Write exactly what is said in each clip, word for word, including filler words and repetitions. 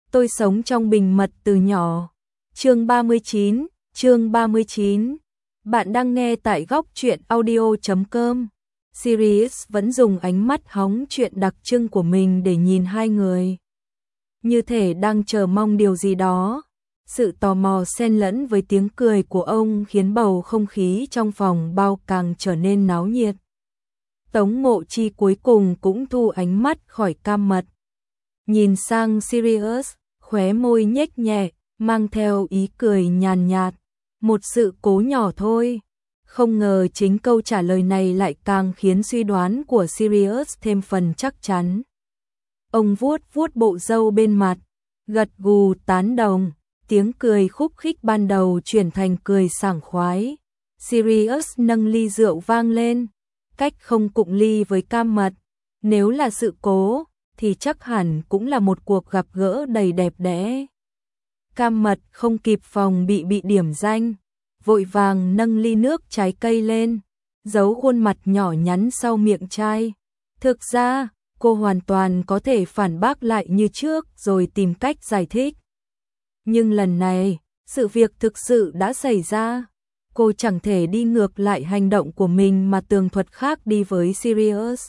Tôi sống trong bình mật từ nhỏ. Chương ba mươi chín, chương ba mươi chín. Bạn đang nghe tại góc truyện audio chấm com. Sirius vẫn dùng ánh mắt hóng chuyện đặc trưng của mình để nhìn hai người. Như thể đang chờ mong điều gì đó. Sự tò mò xen lẫn với tiếng cười của ông khiến bầu không khí trong phòng bao càng trở nên náo nhiệt. Tống Ngộ Chi cuối cùng cũng thu ánh mắt khỏi Cam Mật. Nhìn sang Sirius, khóe môi nhếch nhẹ, mang theo ý cười nhàn nhạt. Một sự cố nhỏ thôi. Không ngờ chính câu trả lời này lại càng khiến suy đoán của Sirius thêm phần chắc chắn. Ông vuốt vuốt bộ râu bên mặt, gật gù tán đồng, tiếng cười khúc khích ban đầu chuyển thành cười sảng khoái. Sirius nâng ly rượu vang lên, cách không cụng ly với Cam Mật. Nếu là sự cố, thì chắc hẳn cũng là một cuộc gặp gỡ đầy đẹp đẽ. Cam Mật không kịp phòng bị bị điểm danh, vội vàng nâng ly nước trái cây lên, giấu khuôn mặt nhỏ nhắn sau miệng chai. Thực ra, cô hoàn toàn có thể phản bác lại như trước rồi tìm cách giải thích. Nhưng lần này, sự việc thực sự đã xảy ra. Cô chẳng thể đi ngược lại hành động của mình mà tường thuật khác đi với Sirius.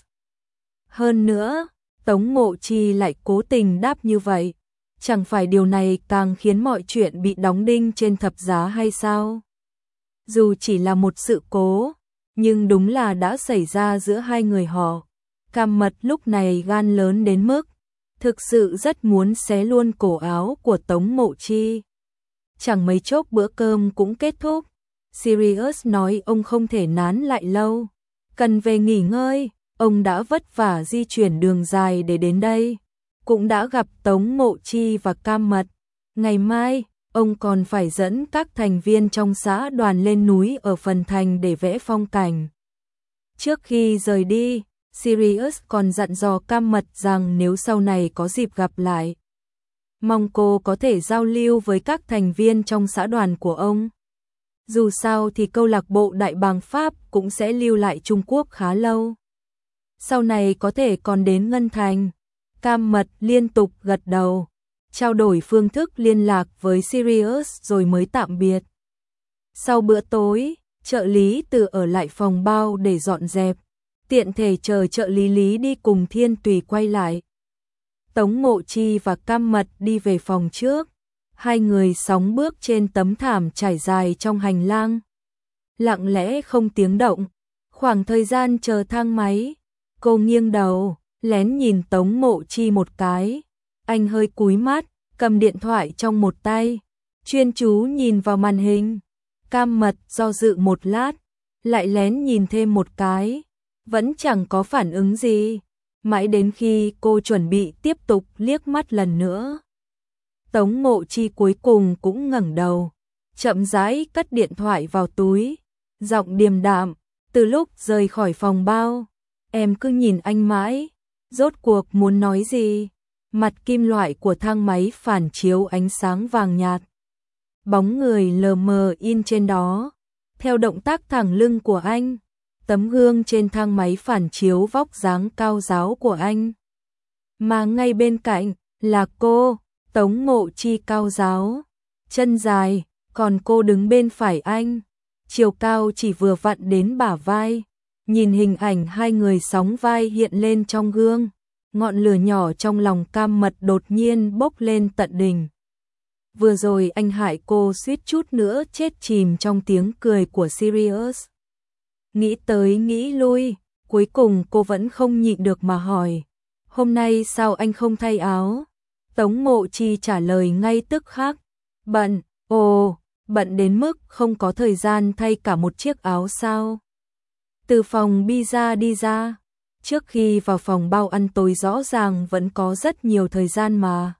Hơn nữa, Tống Ngộ Chi lại cố tình đáp như vậy. Chẳng phải điều này càng khiến mọi chuyện bị đóng đinh trên thập giá hay sao? Dù chỉ là một sự cố, nhưng đúng là đã xảy ra giữa hai người họ. Cam Mật lúc này gan lớn đến mức thực sự rất muốn xé luôn cổ áo của Tống Ngộ Chi. Chẳng mấy chốc bữa cơm cũng kết thúc. Sirius nói ông không thể nán lại lâu, cần về nghỉ ngơi. Ông đã vất vả di chuyển đường dài để đến đây, cũng đã gặp Tống Ngộ Chi và Cam Mật. Ngày mai, ông còn phải dẫn các thành viên trong xã đoàn lên núi ở phần thành để vẽ phong cảnh. Trước khi rời đi, Sirius còn dặn dò Cam Mật rằng nếu sau này có dịp gặp lại, mong cô có thể giao lưu với các thành viên trong xã đoàn của ông. Dù sao thì câu lạc bộ Đại Bàng Pháp cũng sẽ lưu lại Trung Quốc khá lâu. Sau này có thể còn đến Ngân Thành. Cam Mật liên tục gật đầu, trao đổi phương thức liên lạc với Sirius rồi mới tạm biệt. Sau bữa tối, trợ lý Từ ở lại phòng bao để dọn dẹp, tiện thể chờ trợ lý Lý đi cùng Thiên Tùy quay lại. Tống Ngộ Chi và Cam Mật đi về phòng trước, hai người sóng bước trên tấm thảm trải dài trong hành lang. Lặng lẽ không tiếng động, khoảng thời gian chờ thang máy, cô nghiêng đầu, lén nhìn Tống Ngộ Chi một cái. Anh hơi cúi mắt, cầm điện thoại trong một tay, chuyên chú nhìn vào màn hình. Cam Mật do dự một lát, lại lén nhìn thêm một cái, vẫn chẳng có phản ứng gì. Mãi đến khi cô chuẩn bị tiếp tục liếc mắt lần nữa, Tống Ngộ Chi cuối cùng cũng ngẩng đầu, chậm rãi cất điện thoại vào túi, giọng điềm đạm, từ lúc rời khỏi phòng bao, em cứ nhìn anh mãi, rốt cuộc muốn nói gì? Mặt kim loại của thang máy phản chiếu ánh sáng vàng nhạt. Bóng người lờ mờ in trên đó. Theo động tác thẳng lưng của anh, tấm gương trên thang máy phản chiếu vóc dáng cao ráo của anh. Mà ngay bên cạnh là cô, Tống Ngộ Chi cao ráo, chân dài, còn cô đứng bên phải anh, chiều cao chỉ vừa vặn đến bả vai. Nhìn hình ảnh hai người sóng vai hiện lên trong gương, ngọn lửa nhỏ trong lòng Cam Mật đột nhiên bốc lên tận đỉnh. Vừa rồi anh hại cô suýt chút nữa chết chìm trong tiếng cười của Sirius. Nghĩ tới nghĩ lui, cuối cùng cô vẫn không nhịn được mà hỏi, hôm nay sao anh không thay áo? Tống Ngộ Chi trả lời ngay tức khắc, bận. Ồ, bận đến mức không có thời gian thay cả một chiếc áo sao? Từ phòng pizza đi ra, trước khi vào phòng bao ăn tối rõ ràng vẫn có rất nhiều thời gian mà.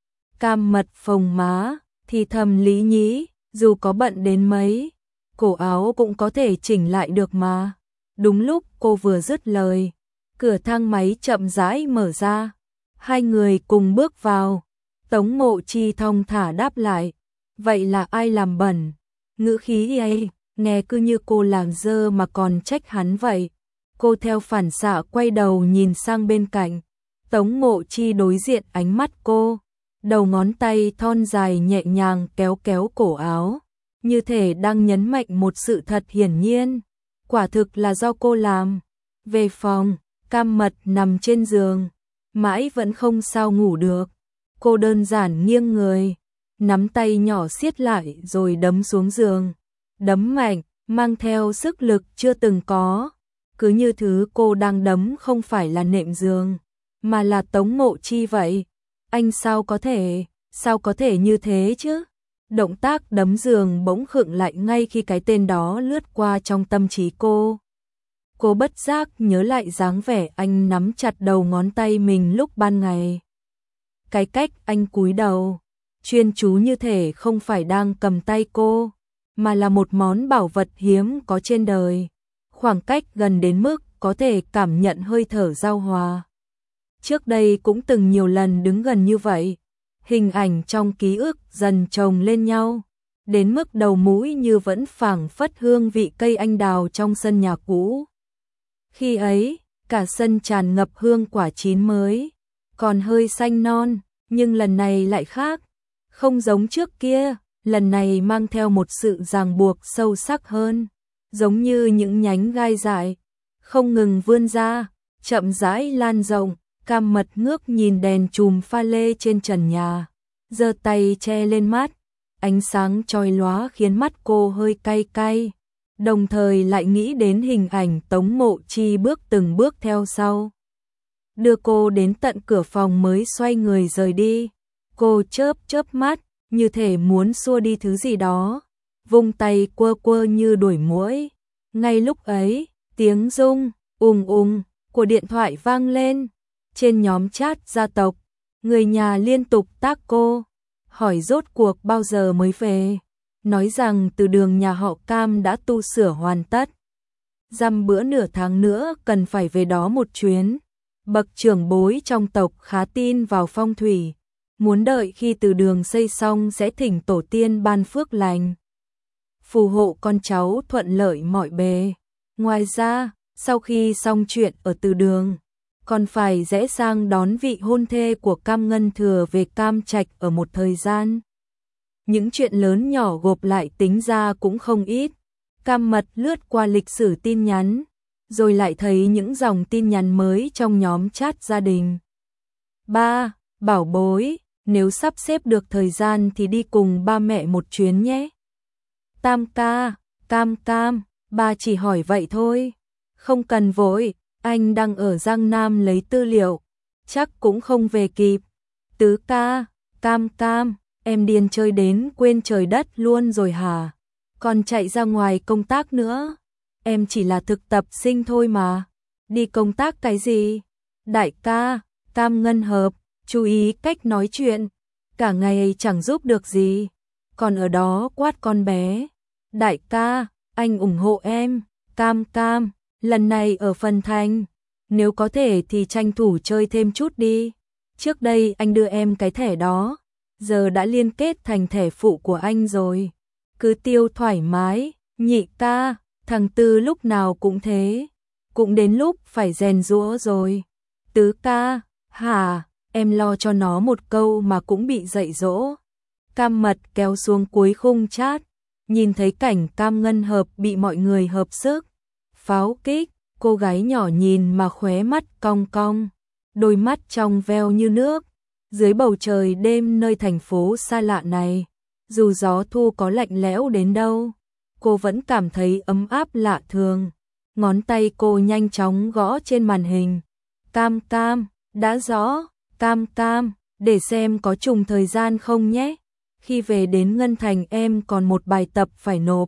Cam Mật phồng má, thì thầm lý nhí, dù có bận đến mấy, cổ áo cũng có thể chỉnh lại được mà. Đúng lúc cô vừa dứt lời, cửa thang máy chậm rãi mở ra, hai người cùng bước vào. Tống Ngộ Chi thong thả đáp lại, vậy là ai làm bẩn? Ngữ khí ấy nghe cứ như cô làm dơ mà còn trách hắn vậy. Cô theo phản xạ quay đầu nhìn sang bên cạnh. Tống Ngộ Chi đối diện ánh mắt cô, đầu ngón tay thon dài nhẹ nhàng kéo kéo cổ áo, như thể đang nhấn mạnh một sự thật hiển nhiên, quả thực là do cô làm. Về phòng, Cam Mật nằm trên giường, mãi vẫn không sao ngủ được. Cô đơn giản nghiêng người, nắm tay nhỏ siết lại rồi đấm xuống giường. Đấm mạnh, mang theo sức lực chưa từng có. Cứ như thứ cô đang đấm không phải là nệm giường, mà là Tống Mộ Chi vậy. Anh sao có thể, sao có thể như thế chứ? Động tác đấm giường bỗng khựng lại ngay khi cái tên đó lướt qua trong tâm trí cô. Cô bất giác nhớ lại dáng vẻ anh nắm chặt đầu ngón tay mình lúc ban ngày. Cái cách anh cúi đầu, chuyên chú như thể không phải đang cầm tay cô, mà là một món bảo vật hiếm có trên đời. Khoảng cách gần đến mức có thể cảm nhận hơi thở giao hòa. Trước đây cũng từng nhiều lần đứng gần như vậy. Hình ảnh trong ký ức dần chồng lên nhau, đến mức đầu mũi như vẫn phảng phất hương vị cây anh đào trong sân nhà cũ. Khi ấy, cả sân tràn ngập hương quả chín mới, còn hơi xanh non, nhưng lần này lại khác. Không giống trước kia, lần này mang theo một sự ràng buộc sâu sắc hơn, giống như những nhánh gai dại, không ngừng vươn ra, chậm rãi lan rộng. Cam Mật ngước nhìn đèn chùm pha lê trên trần nhà, giơ tay che lên mắt, ánh sáng chói lóa khiến mắt cô hơi cay cay, đồng thời lại nghĩ đến hình ảnh Tống Mộ Chi bước từng bước theo sau. Đưa cô đến tận cửa phòng mới xoay người rời đi. Cô chớp chớp mắt, như thể muốn xua đi thứ gì đó, vung tay quơ quơ như đuổi muỗi. Ngay lúc ấy, tiếng rung, ùng ùng của điện thoại vang lên. Trên nhóm chat gia tộc, người nhà liên tục tác cô, hỏi rốt cuộc bao giờ mới về, nói rằng từ đường nhà họ Cam đã tu sửa hoàn tất. Dăm bữa nửa tháng nữa cần phải về đó một chuyến. Bậc trưởng bối trong tộc khá tin vào phong thủy, muốn đợi khi từ đường xây xong sẽ thỉnh tổ tiên ban phước lành, phù hộ con cháu thuận lợi mọi bề. Ngoài ra, sau khi xong chuyện ở từ đường, còn phải rẽ sang đón vị hôn thê của Cam Ngân Thừa về Cam Trạch ở một thời gian. Những chuyện lớn nhỏ gộp lại tính ra cũng không ít. Cam Mật lướt qua lịch sử tin nhắn, rồi lại thấy những dòng tin nhắn mới trong nhóm chat gia đình. Ba, bảo bối, nếu sắp xếp được thời gian thì đi cùng ba mẹ một chuyến nhé. Tam ca, Cam Cam, ba chỉ hỏi vậy thôi, không cần vội. Anh đang ở Giang Nam lấy tư liệu, chắc cũng không về kịp. Tứ ca, Cam Cam, em điên chơi đến quên trời đất luôn rồi hả? Còn chạy ra ngoài công tác nữa. Em chỉ là thực tập sinh thôi mà. Đi công tác cái gì? Đại ca, Cam Ngân Hợp, chú ý cách nói chuyện. Cả ngày chẳng giúp được gì, còn ở đó quát con bé. Đại ca, anh ủng hộ em. Cam Cam, lần này ở Phần Thành, nếu có thể thì tranh thủ chơi thêm chút đi. Trước đây anh đưa em cái thẻ đó, giờ đã liên kết thành thẻ phụ của anh rồi. Cứ tiêu thoải mái. Nhị ca, thằng Tư lúc nào cũng thế, cũng đến lúc phải rèn giũa rồi. Tứ ca, hả, em lo cho nó một câu mà cũng bị dạy dỗ. Cam Mật kéo xuống cuối khung chat, nhìn thấy cảnh Cam Ngân Hợp bị mọi người hợp sức pháo kích, cô gái nhỏ nhìn mà khóe mắt cong cong, đôi mắt trong veo như nước. Dưới bầu trời đêm nơi thành phố xa lạ này, dù gió thu có lạnh lẽo đến đâu, cô vẫn cảm thấy ấm áp lạ thường. Ngón tay cô nhanh chóng gõ trên màn hình. Cam Cam, đã rõ. Cam Cam, để xem có trùng thời gian không nhé. Khi về đến Ngân Thành em còn một bài tập phải nộp.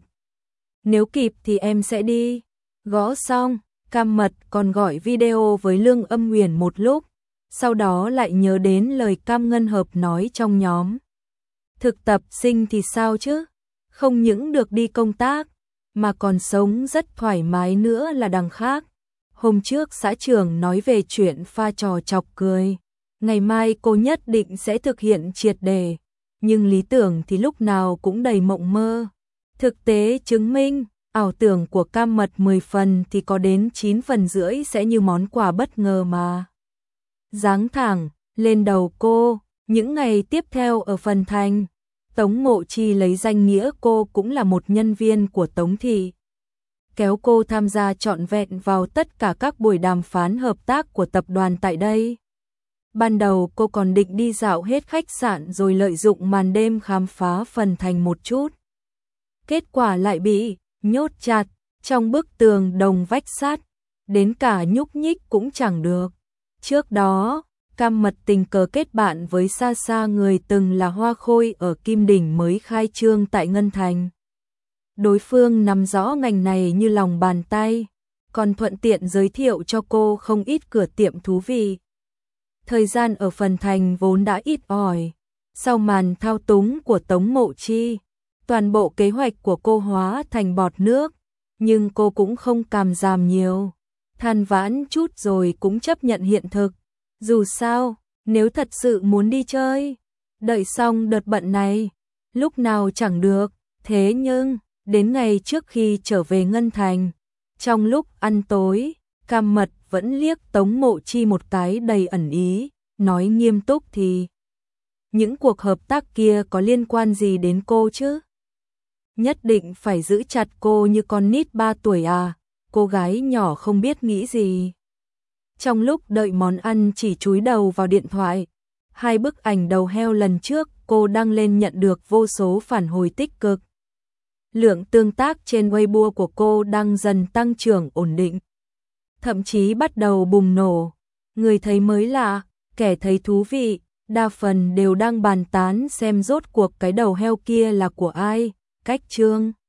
Nếu kịp thì em sẽ đi. Gõ xong, Cam Mật còn gọi video với Lương Âm Huyền một lúc, sau đó lại nhớ đến lời Cam Ngân Hợp nói trong nhóm. Thực tập sinh thì sao chứ? Không những được đi công tác, mà còn sống rất thoải mái nữa là đằng khác. Hôm trước xã trưởng nói về chuyện pha trò chọc cười, ngày mai cô nhất định sẽ thực hiện triệt để, nhưng lý tưởng thì lúc nào cũng đầy mộng mơ. Thực tế chứng minh, ảo tưởng của Cam Mật mười phần thì có đến chín phần rưỡi sẽ như món quà bất ngờ mà giáng thẳng lên đầu cô. Những ngày tiếp theo ở Phần Thành, Tống Mộ Chi lấy danh nghĩa cô cũng là một nhân viên của Tống Thị, kéo cô tham gia trọn vẹn vào tất cả các buổi đàm phán hợp tác của tập đoàn tại đây. Ban đầu cô còn định đi dạo hết khách sạn rồi lợi dụng màn đêm khám phá Phần Thành một chút. Kết quả lại bị nhốt chặt trong bức tường đồng vách sắt, đến cả nhúc nhích cũng chẳng được. Trước đó, Cam Mật tình cờ kết bạn với Sa Sa, người từng là hoa khôi ở Kim Đỉnh mới khai trương tại Ngân Thành. Đối phương nắm rõ ngành này như lòng bàn tay, còn thuận tiện giới thiệu cho cô không ít cửa tiệm thú vị. Thời gian ở Phần Thành vốn đã ít ỏi, sau màn thao túng của Tống Mộ Chi, toàn bộ kế hoạch của cô hóa thành bọt nước, nhưng cô cũng không càm giảm nhiều, than vãn chút rồi cũng chấp nhận hiện thực. Dù sao, nếu thật sự muốn đi chơi, đợi xong đợt bận này, lúc nào chẳng được. Thế nhưng, đến ngày trước khi trở về Ngân Thành, trong lúc ăn tối, Cam Mật vẫn liếc Tống Mộ Chi một cái đầy ẩn ý, nói nghiêm túc thì những cuộc hợp tác kia có liên quan gì đến cô chứ? Nhất định phải giữ chặt cô như con nít ba tuổi à? Cô gái nhỏ không biết nghĩ gì. Trong lúc đợi món ăn chỉ chúi đầu vào điện thoại, hai bức ảnh đầu heo lần trước cô đăng lên nhận được vô số phản hồi tích cực. Lượng tương tác trên Weibo của cô đang dần tăng trưởng ổn định, thậm chí bắt đầu bùng nổ. Người thấy mới lạ, kẻ thấy thú vị, đa phần đều đang bàn tán xem rốt cuộc cái đầu heo kia là của ai. Cách chương